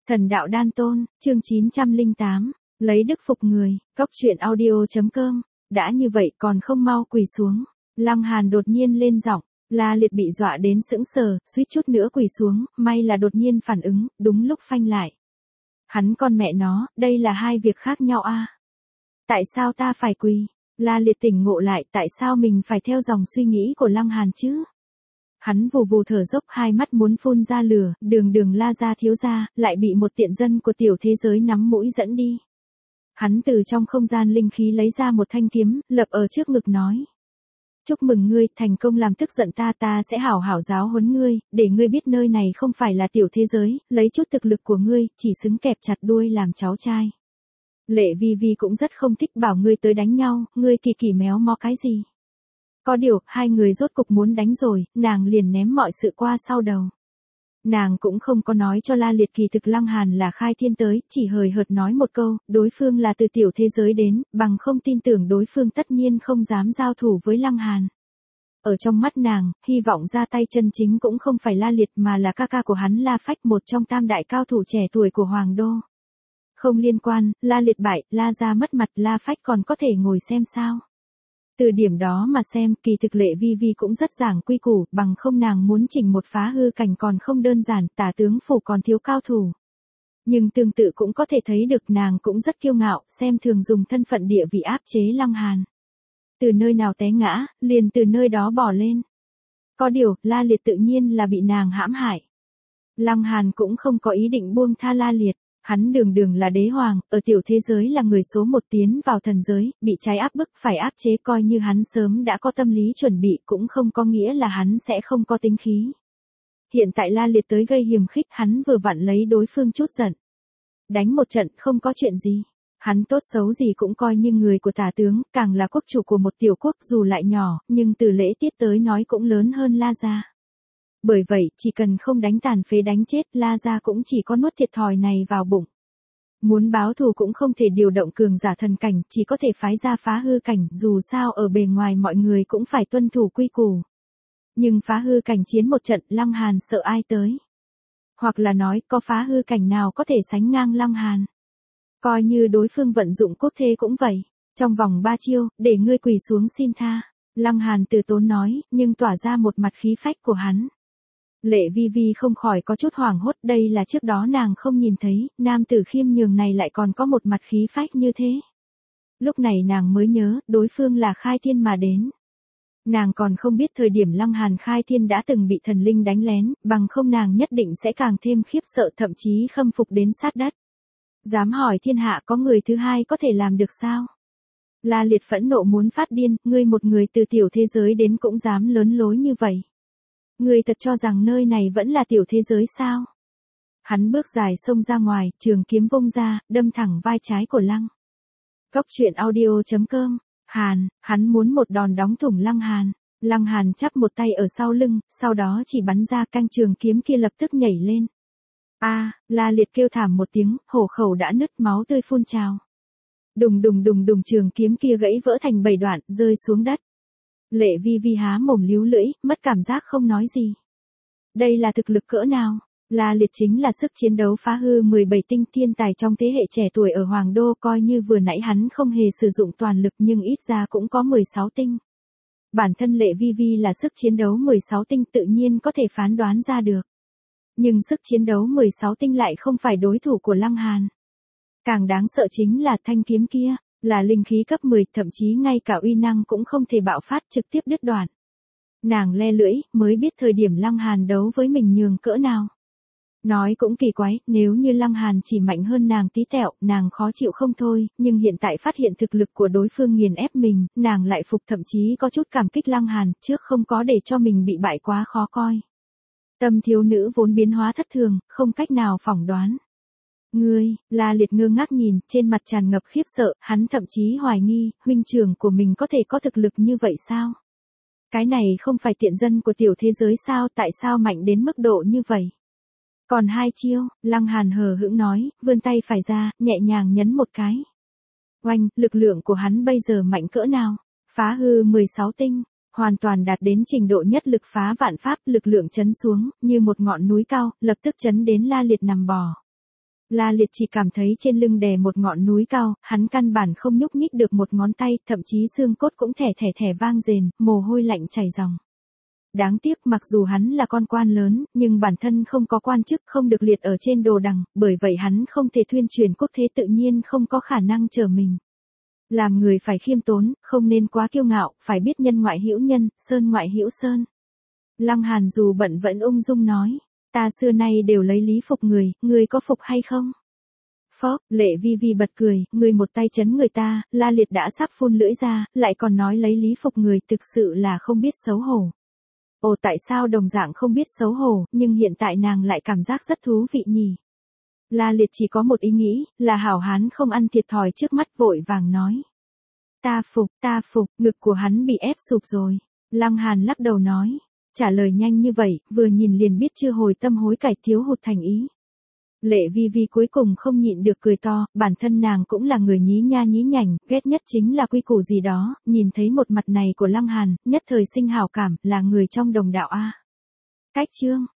Thần đạo đan tôn, chương 908, lấy đức phục người, Cốc truyện audio.com, đã như vậy còn không mau quỳ xuống. Lăng Hàn đột nhiên lên giọng, La Liệt bị dọa đến sững sờ, suýt chút nữa quỳ xuống, may là đột nhiên phản ứng, đúng lúc phanh lại. Hắn con mẹ nó, đây là hai việc khác nhau a. Tại sao ta phải quỳ? La Liệt tỉnh ngộ lại tại sao mình phải theo dòng suy nghĩ của Lăng Hàn chứ? Hắn vù vù thở dốc, hai mắt muốn phun ra lửa, đường La gia thiếu gia, lại bị một tiện dân của tiểu thế giới nắm mũi dẫn đi. Hắn từ trong không gian linh khí lấy ra một thanh kiếm, lập ở trước ngực nói. Chúc mừng ngươi, thành công làm tức giận ta sẽ hảo hảo giáo huấn ngươi, để ngươi biết nơi này không phải là tiểu thế giới, lấy chút thực lực của ngươi, chỉ xứng kẹp chặt đuôi làm cháu trai. Lệ Vi Vi cũng rất không thích bảo ngươi tới đánh nhau, ngươi kỳ méo mó cái gì. Có điều, hai người rốt cục muốn đánh rồi, nàng liền ném mọi sự qua sau đầu. Nàng cũng không có nói cho La Liệt kỳ thực Lăng Hàn là khai thiên tới, chỉ hời hợt nói một câu, đối phương là từ tiểu thế giới đến, bằng không tin tưởng đối phương tất nhiên không dám giao thủ với Lăng Hàn. Ở trong mắt nàng, hy vọng ra tay chân chính cũng không phải La Liệt mà là ca của hắn La Phách, một trong tam đại cao thủ trẻ tuổi của Hoàng Đô. Không liên quan, La Liệt bại, La gia mất mặt, La Phách còn có thể ngồi xem sao. Từ điểm đó mà xem, kỳ thực Lệ Vi Vi cũng rất giảng quy củ, bằng không nàng muốn chỉnh một phá hư cảnh còn không đơn giản, tả tướng phủ còn thiếu cao thủ. Nhưng tương tự cũng có thể thấy được nàng cũng rất kiêu ngạo, xem thường dùng thân phận địa vị áp chế Lăng Hàn. Từ nơi nào té ngã, liền từ nơi đó bỏ lên. Có điều, La Liệt tự nhiên là bị nàng hãm hại. Lăng Hàn cũng không có ý định buông tha La Liệt. Hắn đường là đế hoàng, ở tiểu thế giới là người số một tiến vào thần giới, bị trái áp bức phải áp chế, coi như hắn sớm đã có tâm lý chuẩn bị cũng không có nghĩa là hắn sẽ không có tính khí. Hiện tại La Liệt tới gây hiềm khích, hắn vừa vặn lấy đối phương chút giận. Đánh một trận không có chuyện gì. Hắn tốt xấu gì cũng coi như người của tả tướng, càng là quốc chủ của một tiểu quốc dù lại nhỏ, nhưng từ lễ tiết tới nói cũng lớn hơn La gia. Bởi vậy, chỉ cần không đánh tàn phế đánh chết, La gia cũng chỉ có nuốt thiệt thòi này vào bụng. Muốn báo thù cũng không thể điều động cường giả thần cảnh, chỉ có thể phái ra phá hư cảnh, dù sao ở bề ngoài mọi người cũng phải tuân thủ quy củ. Nhưng phá hư cảnh chiến một trận, Lăng Hàn sợ ai tới? Hoặc là nói, có phá hư cảnh nào có thể sánh ngang Lăng Hàn? Coi như đối phương vận dụng quốc thế cũng vậy. Trong vòng 3 chiêu, để ngươi quỳ xuống xin tha. Lăng Hàn từ tốn nói, nhưng tỏa ra một mặt khí phách của hắn. Lệ Vi Vi không khỏi có chút hoảng hốt, đây là trước đó nàng không nhìn thấy, nam tử khiêm nhường này lại còn có một mặt khí phách như thế. Lúc này nàng mới nhớ, đối phương là khai thiên mà đến. Nàng còn không biết thời điểm Lăng Hàn khai thiên đã từng bị thần linh đánh lén, bằng không nàng nhất định sẽ càng thêm khiếp sợ, thậm chí khâm phục đến sát đất. Dám hỏi thiên hạ có người thứ hai có thể làm được sao? La Liệt phẫn nộ muốn phát điên, ngươi một người từ tiểu thế giới đến cũng dám lớn lối như vậy. Ngươi thật cho rằng nơi này vẫn là tiểu thế giới sao? Hắn bước dài xông ra ngoài, trường kiếm vung ra, đâm thẳng vai trái của Lăng. Cốc truyện audio.com, hắn muốn một đòn đóng thủng Lăng Hàn. Lăng Hàn chắp một tay ở sau lưng, sau đó chỉ bắn ra, canh trường kiếm kia lập tức nhảy lên. La Liệt kêu thảm một tiếng, hổ khẩu đã nứt, máu tươi phun trào. Đùng trường kiếm kia gãy vỡ thành 7 đoạn, rơi xuống đất. Lệ Vi Vi há mồm líu lưỡi, mất cảm giác không nói gì. Đây là thực lực cỡ nào? La Liệt chính là sức chiến đấu phá hư 17 tinh, thiên tài trong thế hệ trẻ tuổi ở Hoàng Đô, coi như vừa nãy hắn không hề sử dụng toàn lực nhưng ít ra cũng có 16 tinh. Bản thân Lệ Vi Vi là sức chiến đấu 16 tinh, tự nhiên có thể phán đoán ra được. Nhưng sức chiến đấu 16 tinh lại không phải đối thủ của Lăng Hàn. Càng đáng sợ chính là thanh kiếm kia, là linh khí cấp 10, thậm chí ngay cả uy năng cũng không thể bạo phát, trực tiếp đứt đoạn. Nàng le lưỡi, mới biết thời điểm Lăng Hàn đấu với mình nhường cỡ nào. Nói cũng kỳ quái, nếu như Lăng Hàn chỉ mạnh hơn nàng tí tẹo, nàng khó chịu không thôi, nhưng hiện tại phát hiện thực lực của đối phương nghiền ép mình, nàng lại phục, thậm chí có chút cảm kích Lăng Hàn, trước không có để cho mình bị bại quá khó coi. Tâm thiếu nữ vốn biến hóa thất thường, không cách nào phỏng đoán. Ngươi, La Liệt ngơ ngác nhìn, trên mặt tràn ngập khiếp sợ, hắn thậm chí hoài nghi, huynh trưởng của mình có thể có thực lực như vậy sao? Cái này không phải tiện dân của tiểu thế giới sao, tại sao mạnh đến mức độ như vậy? Còn 2 chiêu, Lăng Hàn hờ hững nói, vươn tay phải ra, nhẹ nhàng nhấn một cái. Oanh, lực lượng của hắn bây giờ mạnh cỡ nào? Phá hư 16 tinh. Hoàn toàn đạt đến trình độ nhất lực phá vạn pháp, lực lượng chấn xuống, như một ngọn núi cao, lập tức chấn đến La Liệt nằm bò. La Liệt chỉ cảm thấy trên lưng đè một ngọn núi cao, hắn căn bản không nhúc nhích được một ngón tay, thậm chí xương cốt cũng thẻ thẻ thẻ vang rền, mồ hôi lạnh chảy ròng. Đáng tiếc mặc dù hắn là con quan lớn, nhưng bản thân không có quan chức, không được liệt ở trên đồ đằng, bởi vậy hắn không thể thuyên truyền quốc thế, tự nhiên không có khả năng trở mình. Làm người phải khiêm tốn, không nên quá kiêu ngạo, phải biết nhân ngoại hữu nhân, sơn ngoại hữu sơn. Lăng Hàn dù bận vẫn ung dung nói, ta xưa nay đều lấy lý phục người có phục hay không? Phó, Lệ Vi Vi bật cười, người một tay chấn người ta, La Liệt đã sắp phun lưỡi ra, lại còn nói lấy lý phục người, thực sự là không biết xấu hổ. Ồ, tại sao đồng dạng không biết xấu hổ, nhưng hiện tại nàng lại cảm giác rất thú vị nhỉ? La Liệt chỉ có một ý nghĩ, là hảo hán không ăn thiệt thòi trước mắt, vội vàng nói. Ta phục, ngực của hắn bị ép sụp rồi. Lăng Hàn lắc đầu nói, trả lời nhanh như vậy, vừa nhìn liền biết chưa hồi tâm hối cải, thiếu hụt thành ý. Lệ Vi Vi cuối cùng không nhịn được cười to, bản thân nàng cũng là người nhí nha nhí nhảnh, ghét nhất chính là quy củ gì đó, nhìn thấy một mặt này của Lăng Hàn, nhất thời sinh hảo cảm, là người trong đồng đạo a. Cách chương